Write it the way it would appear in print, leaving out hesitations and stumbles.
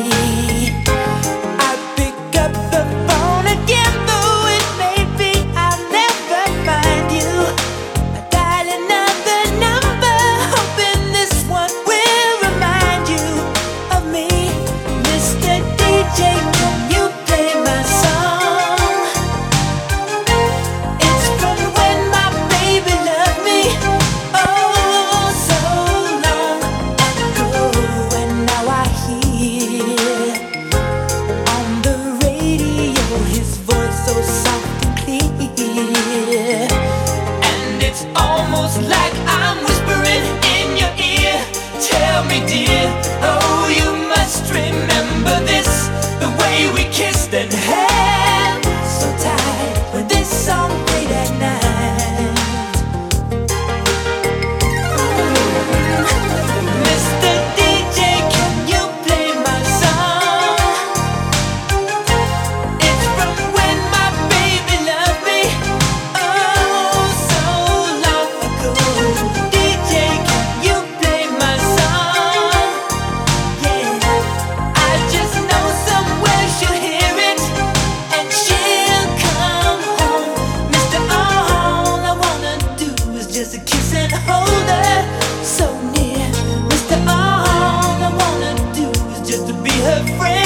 I pick up the phone again, though it may be I'll never find you. I dial another number, hoping this one will remind you of me. Mr. DJ, can you play my song? It's from when my baby loved me, oh, so long ago. And now I hear on the radio his voice so soft and clear, and it's almost like I'm whispering in your ear. Tell me, dear, oh, you must remember this, the way we kissed and held so tight when this song played at night. Mr. DJ, can you play my song? It's from when my baby loved me, oh, so long ago. DJ, can you play my song? Yeah, I just know somewhere she'll hear it and she'll come home. Mr. All I wanna do is just a kiss and hold her so near. Mr. All I wanna do is just to be her friend.